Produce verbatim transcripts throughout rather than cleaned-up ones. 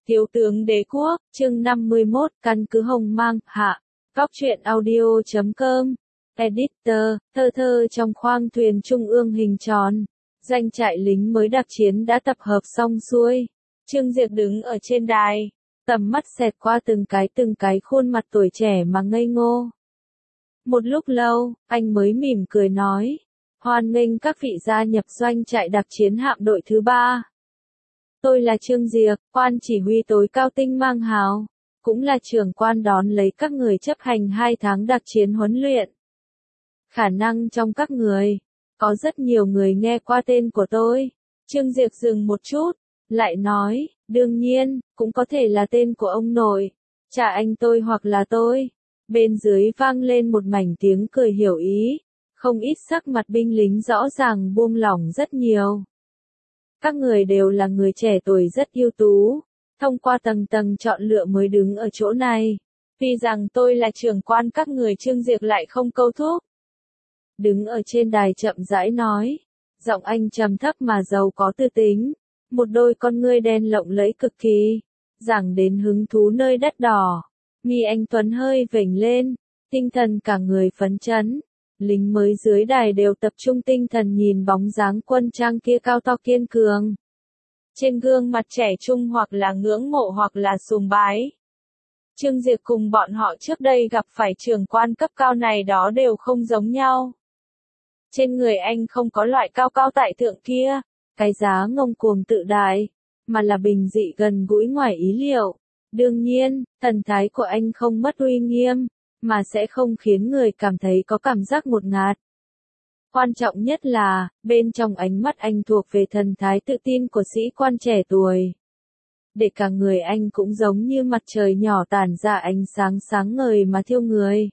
Thiếu tướng Đế Quốc, chương năm mươi mốt, căn cứ Hồng Mang, hạ. Góc truyện audio chấm com. Editor, thơ thơ trong khoang thuyền trung ương hình tròn. Doanh trại lính mới đặc chiến đã tập hợp xong xuôi. Trương Diệp đứng ở trên đài. Tầm mắt xẹt qua từng cái từng cái khuôn mặt tuổi trẻ mà ngây ngô. Một lúc lâu, anh mới mỉm cười nói. Hoan nghênh các vị gia nhập doanh trại đặc chiến hạm đội thứ ba. Tôi là Trương Diệp, quan chỉ huy tối cao Tinh Mang Hào, cũng là trưởng quan đón lấy các người chấp hành hai tháng đặc chiến huấn luyện. Khả năng trong các người, có rất nhiều người nghe qua tên của tôi. Trương Diệp dừng một chút, lại nói, đương nhiên, cũng có thể là tên của ông nội, cha anh tôi hoặc là tôi. Bên dưới vang lên một mảnh tiếng cười hiểu ý, không ít sắc mặt binh lính rõ ràng buông lỏng rất nhiều. Các người đều là người trẻ tuổi rất ưu tú, thông qua tầng tầng chọn lựa mới đứng ở chỗ này. Vì rằng tôi là trưởng quan các người Trương Diệp lại không câu thúc. Đứng ở trên đài chậm rãi nói, giọng anh trầm thấp mà giàu có tư tính, một đôi con ngươi đen lộng lẫy cực kỳ, giảng đến hứng thú nơi đất đỏ. Mi anh Tuấn hơi vểnh lên, tinh thần cả người phấn chấn. Lính mới dưới đài đều tập trung tinh thần nhìn bóng dáng quân trang kia cao to kiên cường. Trên gương mặt trẻ trung hoặc là ngưỡng mộ hoặc là sùng bái. Trương Diệp cùng bọn họ trước đây gặp phải trưởng quan cấp cao này đó đều không giống nhau. Trên người anh không có loại cao cao tại thượng kia, cái giá ngông cuồng tự đại, mà là bình dị gần gũi ngoài ý liệu. Đương nhiên, thần thái của anh không mất uy nghiêm, mà sẽ không khiến người cảm thấy có cảm giác ngột ngạt. Quan trọng nhất là, bên trong ánh mắt anh thuộc về thần thái tự tin của sĩ quan trẻ tuổi. Để cả người anh cũng giống như mặt trời nhỏ tản ra ánh sáng sáng ngời mà thiêu người.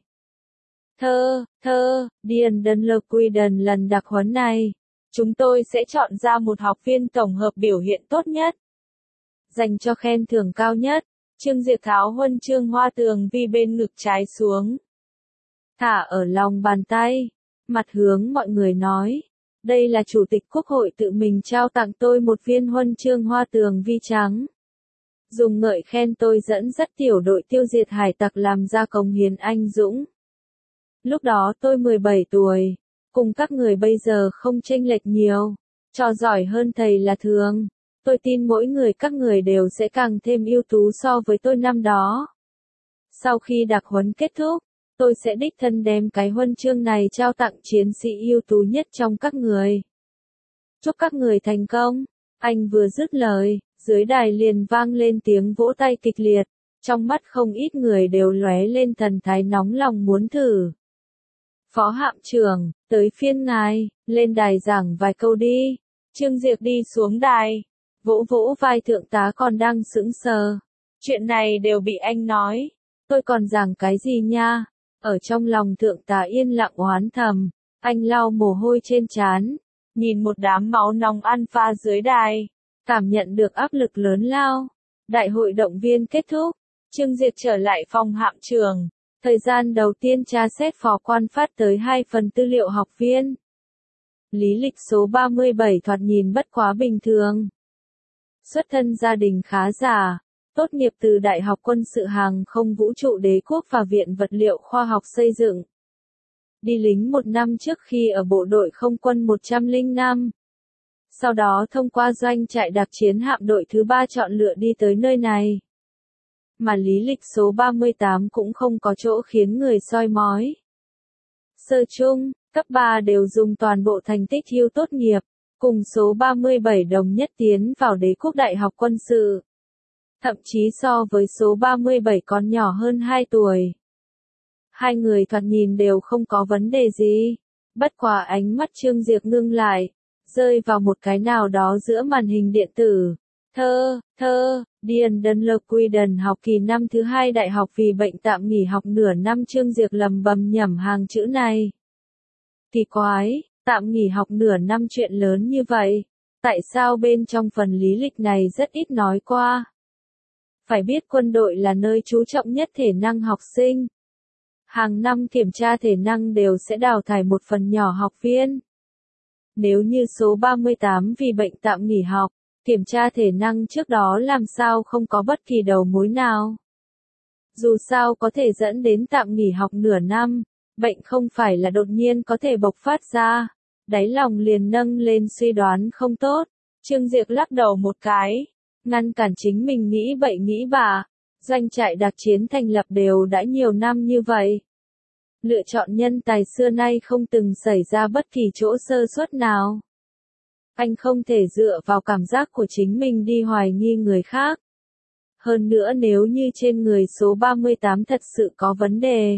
Thơ, thơ, Điền Đơn Lơ Quy Đần lần đặc huấn này, chúng tôi sẽ chọn ra một học viên tổng hợp biểu hiện tốt nhất. Dành cho khen thưởng cao nhất. Trương Diệp tháo huân chương hoa tường vi bên ngực trái xuống. Thả ở lòng bàn tay, mặt hướng mọi người nói. Đây là Chủ tịch Quốc hội tự mình trao tặng tôi một viên huân chương hoa tường vi trắng. Dùng ngợi khen tôi dẫn dắt tiểu đội tiêu diệt hải tặc làm ra công hiến anh dũng. Lúc đó tôi mười bảy tuổi, cùng các người bây giờ không chênh lệch nhiều, trò giỏi hơn thầy là thường. Tôi tin mỗi người các người đều sẽ càng thêm ưu tú so với tôi năm đó. Sau khi đặc huấn kết thúc, tôi sẽ đích thân đem cái huân chương này trao tặng chiến sĩ ưu tú nhất trong các người. Chúc các người thành công. Anh vừa dứt lời, dưới đài liền vang lên tiếng vỗ tay kịch liệt, trong mắt không ít người đều lóe lên thần thái nóng lòng muốn thử. Phó hạm trưởng, tới phiên ngài, lên đài giảng vài câu đi. Trương Diệp đi xuống đài. Vỗ vỗ vai thượng tá còn đang sững sờ. Chuyện này đều bị anh nói. Tôi còn giảng cái gì nha? Ở trong lòng thượng tá yên lặng oán thầm. Anh lau mồ hôi trên trán. Nhìn một đám máu nóng ăn pha dưới đài. Cảm nhận được áp lực lớn lao. Đại hội động viên kết thúc. Trương Diệp trở lại phòng hạm trưởng. Thời gian đầu tiên tra xét phó quan phát tới hai phần tư liệu học viên. Lý lịch số ba mươi bảy thoạt nhìn bất quá bình thường. Xuất thân gia đình khá giả, tốt nghiệp từ Đại học Quân sự Hàng không Vũ trụ Đế Quốc và Viện Vật liệu Khoa học Xây dựng. Đi lính một năm trước khi ở bộ đội không quân một trăm lẻ năm. Sau đó thông qua doanh trại đặc chiến hạm đội thứ ba chọn lựa đi tới nơi này. Mà lý lịch số ba mươi tám cũng không có chỗ khiến người soi mói. Sơ trung, cấp ba đều dùng toàn bộ thành tích ưu tốt nghiệp. Cùng số ba mươi bảy đồng nhất tiến vào Đế Quốc Đại học Quân sự. Thậm chí so với số ba mươi bảy còn nhỏ hơn hai tuổi. Hai người thoạt nhìn đều không có vấn đề gì. Bất quá ánh mắt Trương Diệp ngưng lại, rơi vào một cái nào đó giữa màn hình điện tử. Thơ, thơ, Điền Đơn Lơ Quy Đần học kỳ năm thứ hai đại học vì bệnh tạm nghỉ học nửa năm. Trương Diệp lầm bầm nhẩm hàng chữ này. Kỳ quái. Tạm nghỉ học nửa năm chuyện lớn như vậy, tại sao bên trong phần lý lịch này rất ít nói qua? Phải biết quân đội là nơi chú trọng nhất thể năng học sinh. Hàng năm kiểm tra thể năng đều sẽ đào thải một phần nhỏ học viên. Nếu như số ba mươi tám vì bệnh tạm nghỉ học, Kiểm tra thể năng trước đó làm sao không có bất kỳ đầu mối nào. Dù sao có thể dẫn đến tạm nghỉ học nửa năm, bệnh không phải là đột nhiên có thể bộc phát ra. Đáy lòng liền nâng lên suy đoán không tốt. Trương Diệp lắc đầu một cái, ngăn cản chính mình nghĩ bậy nghĩ bạ. Doanh trại đặc chiến thành lập đều đã nhiều năm như vậy. Lựa chọn nhân tài xưa nay không từng xảy ra bất kỳ chỗ sơ suất nào. Anh không thể dựa vào cảm giác của chính mình đi hoài nghi người khác. Hơn nữa nếu như trên người số ba mươi tám thật sự có vấn đề.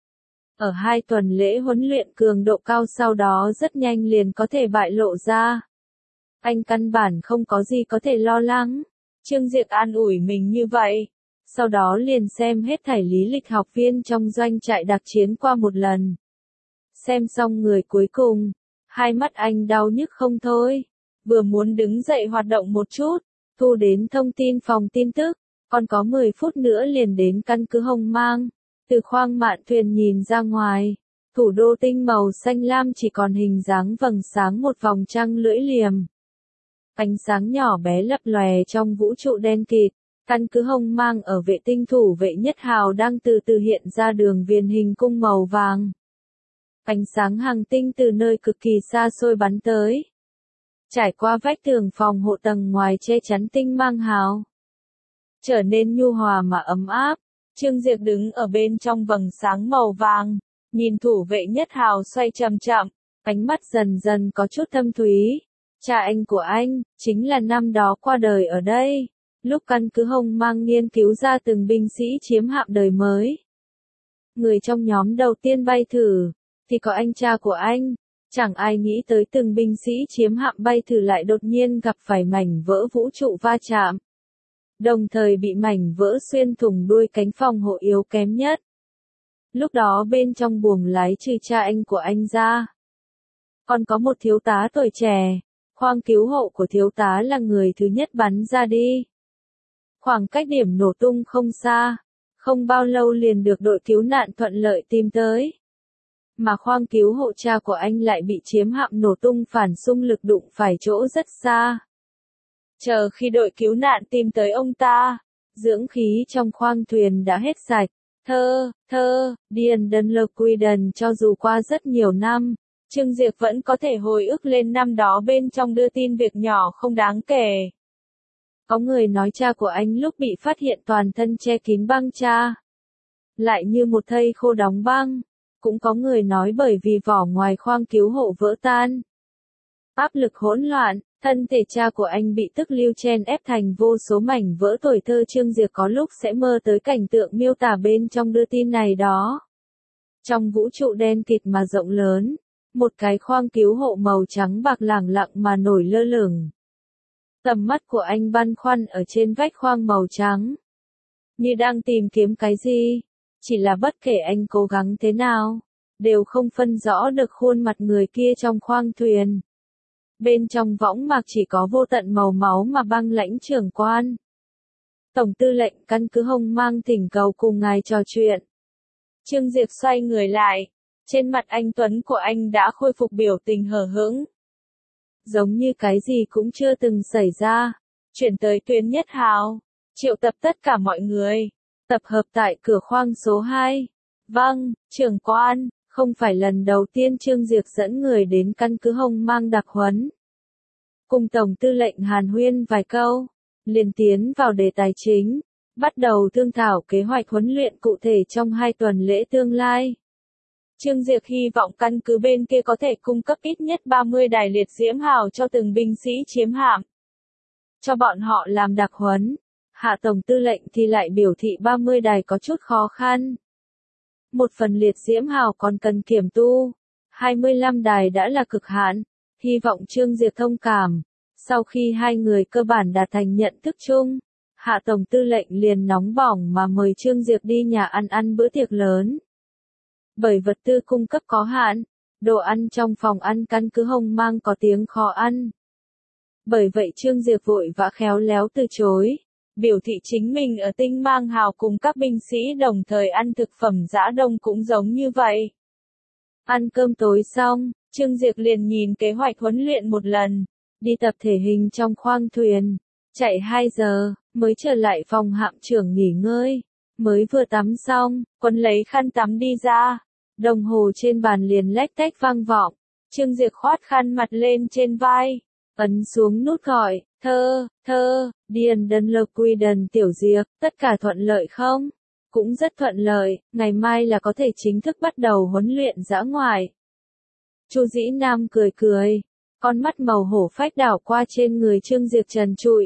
Ở hai tuần lễ huấn luyện cường độ cao sau đó rất nhanh liền có thể bại lộ ra. Anh căn bản không có gì có thể lo lắng. Trương Diệp an ủi mình như vậy. Sau đó liền xem hết thảy lý lịch học viên trong doanh trại đặc chiến qua một lần. Xem xong người cuối cùng, hai mắt anh đau nhức không thôi. Vừa muốn đứng dậy hoạt động một chút, thu đến thông tin phòng tin tức, còn có mười phút nữa liền đến căn cứ Hồng Mang. Từ khoang mạn thuyền nhìn ra ngoài, thủ đô tinh màu xanh lam chỉ còn hình dáng vầng sáng một vòng trăng lưỡi liềm. Ánh sáng nhỏ bé lấp lòe trong vũ trụ đen kịt. Căn cứ Hồng Mang ở vệ tinh thủ vệ nhất hào đang từ từ hiện ra đường viền hình cung màu vàng. Ánh sáng hành tinh từ nơi cực kỳ xa xôi bắn tới. Trải qua vách tường phòng hộ tầng ngoài che chắn tinh mang hào. Trở nên nhu hòa mà ấm áp. Trương Diệp đứng ở bên trong vầng sáng màu vàng, nhìn thủ vệ nhất hào xoay chậm chậm, ánh mắt dần dần có chút thâm thúy. Cha anh của anh, chính là năm đó qua đời ở đây. Lúc căn cứ Hồng Mang nghiên cứu ra từng binh sĩ chiếm hạm đời mới. Người trong nhóm đầu tiên bay thử, thì có anh cha của anh. Chẳng ai nghĩ tới từng binh sĩ chiếm hạm bay thử lại đột nhiên gặp phải mảnh vỡ vũ trụ va chạm. Đồng thời bị mảnh vỡ xuyên thủng đuôi cánh phòng hộ yếu kém nhất. Lúc đó bên trong buồng lái trừ cha anh của anh ra. Còn có một thiếu tá tuổi trẻ, khoang cứu hộ của thiếu tá là người thứ nhất bắn ra đi. Khoảng cách điểm nổ tung không xa, không bao lâu liền được đội cứu nạn thuận lợi tìm tới. Mà khoang cứu hộ cha của anh lại bị chiếm hạm nổ tung phản xung lực đụng phải chỗ rất xa. Chờ khi đội cứu nạn tìm tới ông ta, dưỡng khí trong khoang thuyền đã hết sạch. Thơ, thơ, Điền Đần Lơ Quy Đần cho dù qua rất nhiều năm, Trương Diệp vẫn có thể hồi ức lên năm đó bên trong đưa tin việc nhỏ không đáng kể. Có người nói cha của anh lúc bị phát hiện toàn thân che kín băng cha. Lại như một thây khô đóng băng. Cũng có người nói bởi vì vỏ ngoài khoang cứu hộ vỡ tan. Áp lực hỗn loạn, thân thể cha của anh bị tức lưu chen ép thành vô số mảnh vỡ. Tuổi thơ Trương Diệp có lúc sẽ mơ tới cảnh tượng miêu tả bên trong đưa tin này đó. Trong vũ trụ đen kịt mà rộng lớn, một cái khoang cứu hộ màu trắng bạc lẳng lặng mà nổi lơ lửng. Tầm mắt của anh băn khoăn ở trên vách khoang màu trắng. Như đang tìm kiếm cái gì. Chỉ là bất kể anh cố gắng thế nào, đều không phân rõ được khuôn mặt người kia trong khoang thuyền. Bên trong võng mạc chỉ có vô tận màu máu mà băng lãnh trưởng quan. Tổng tư lệnh căn cứ Hồng Mang thỉnh cầu cùng ngài trò chuyện. Trương Diệp xoay người lại. Trên mặt anh Tuấn của anh đã khôi phục biểu tình hờ hững. Giống như cái gì cũng chưa từng xảy ra. Chuyển tới tuyến nhất hào. Triệu tập tất cả mọi người. Tập hợp tại cửa khoang số hai. Vâng, trưởng quan, không phải lần đầu tiên Trương Diệp dẫn người đến căn cứ Hồng Mang đặc huấn. Cùng Tổng tư lệnh hàn huyên vài câu, liền tiến vào đề tài chính, bắt đầu thương thảo kế hoạch huấn luyện cụ thể trong hai tuần lễ tương lai. Trương Diệp hy vọng căn cứ bên kia có thể cung cấp ít nhất ba mươi đài liệt diễm hào cho từng binh sĩ chiếm hạm. Cho bọn họ làm đặc huấn. Hạ Tổng tư lệnh thì lại biểu thị ba mươi đài có chút khó khăn. Một phần liệt diễm hào còn cần kiểm tu. hai mươi lăm đài đã là cực hạn. Hy vọng Trương Diệp thông cảm. Sau khi hai người cơ bản đạt thành nhận thức chung, Hạ Tổng tư lệnh liền nóng bỏng mà mời Trương Diệp đi nhà ăn ăn bữa tiệc lớn. Bởi vật tư cung cấp có hạn, đồ ăn trong phòng ăn căn cứ Hồng Mang có tiếng khó ăn. Bởi vậy Trương Diệp vội vã khéo léo từ chối. Biểu thị chính mình ở tinh mang hào cùng các binh sĩ đồng thời ăn thực phẩm giã đông cũng giống như vậy. Ăn cơm tối xong, Trương Diệp liền nhìn kế hoạch huấn luyện một lần. đi tập thể hình trong khoang thuyền, chạy hai giờ, mới trở lại phòng hạm trưởng nghỉ ngơi, mới vừa tắm xong, Quân lấy khăn tắm đi ra, đồng hồ trên bàn liền lách tách vang vọng, Trương Diệp khoát khăn mặt lên trên vai, ấn xuống nút gọi, thơ, thơ, điền đơn lộc quy đần tiểu Diệp, tất cả thuận lợi không? Cũng rất thuận lợi, ngày mai là có thể chính thức bắt đầu huấn luyện dã ngoại. Chu Dĩ Nam cười cười, con mắt màu hổ phách đảo qua trên người Trương Diệp trần trụi.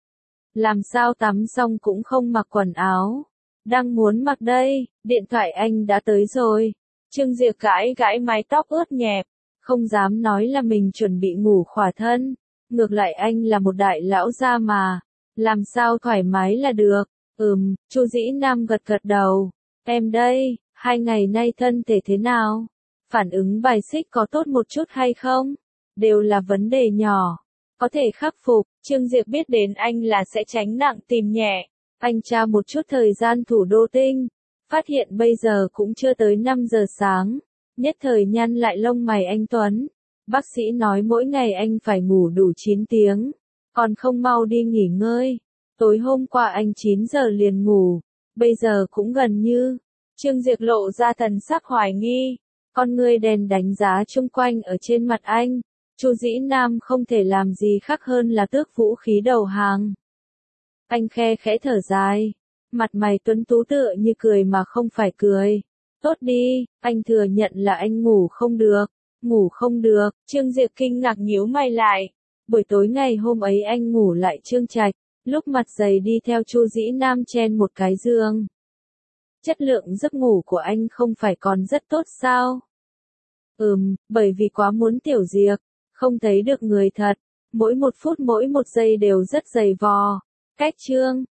Làm sao tắm xong cũng không mặc quần áo, đang muốn mặc đây, điện thoại anh đã tới rồi. Trương Diệp gãi gãi mái tóc ướt nhẹp, không dám nói là mình chuẩn bị ngủ khỏa thân, ngược lại anh là một đại lão gia mà, làm sao thoải mái là được. Ừm, Chu Dĩ Nam gật gật đầu, em đây, hai ngày nay thân thể thế nào? Phản ứng bài xích có tốt một chút hay không? Đều là vấn đề nhỏ, có thể khắc phục. Trương Diệp biết đến anh là sẽ tránh nặng tìm nhẹ. Anh tra một chút thời gian thủ đô tinh, phát hiện bây giờ cũng chưa tới năm giờ sáng, nhất thời nhăn lại lông mày anh Tuấn. Bác sĩ nói mỗi ngày anh phải ngủ đủ chín tiếng, còn không mau đi nghỉ ngơi. Tối hôm qua anh chín giờ liền ngủ, bây giờ cũng gần như. Trương Diệp lộ ra thần sắc hoài nghi, con ngươi đèn đánh giá chung quanh ở trên mặt anh. Chu Dĩ Nam không thể làm gì khác hơn là tước vũ khí đầu hàng. Anh khe khẽ thở dài, mặt mày tuấn tú tựa như cười mà không phải cười. Tốt đi, anh thừa nhận là anh ngủ không được. Ngủ không được, Trương Diệp kinh ngạc nhíu mày lại. Buổi tối ngày hôm ấy anh ngủ lại Trương Trạch, lúc mặt dày đi theo Chu Dĩ Nam chen một cái giường. Chất lượng giấc ngủ của anh không phải còn rất tốt sao? Ừm, bởi vì quá muốn tiểu Diệp, không thấy được người thật, mỗi một phút mỗi một giây đều rất dày vò. Cách Trương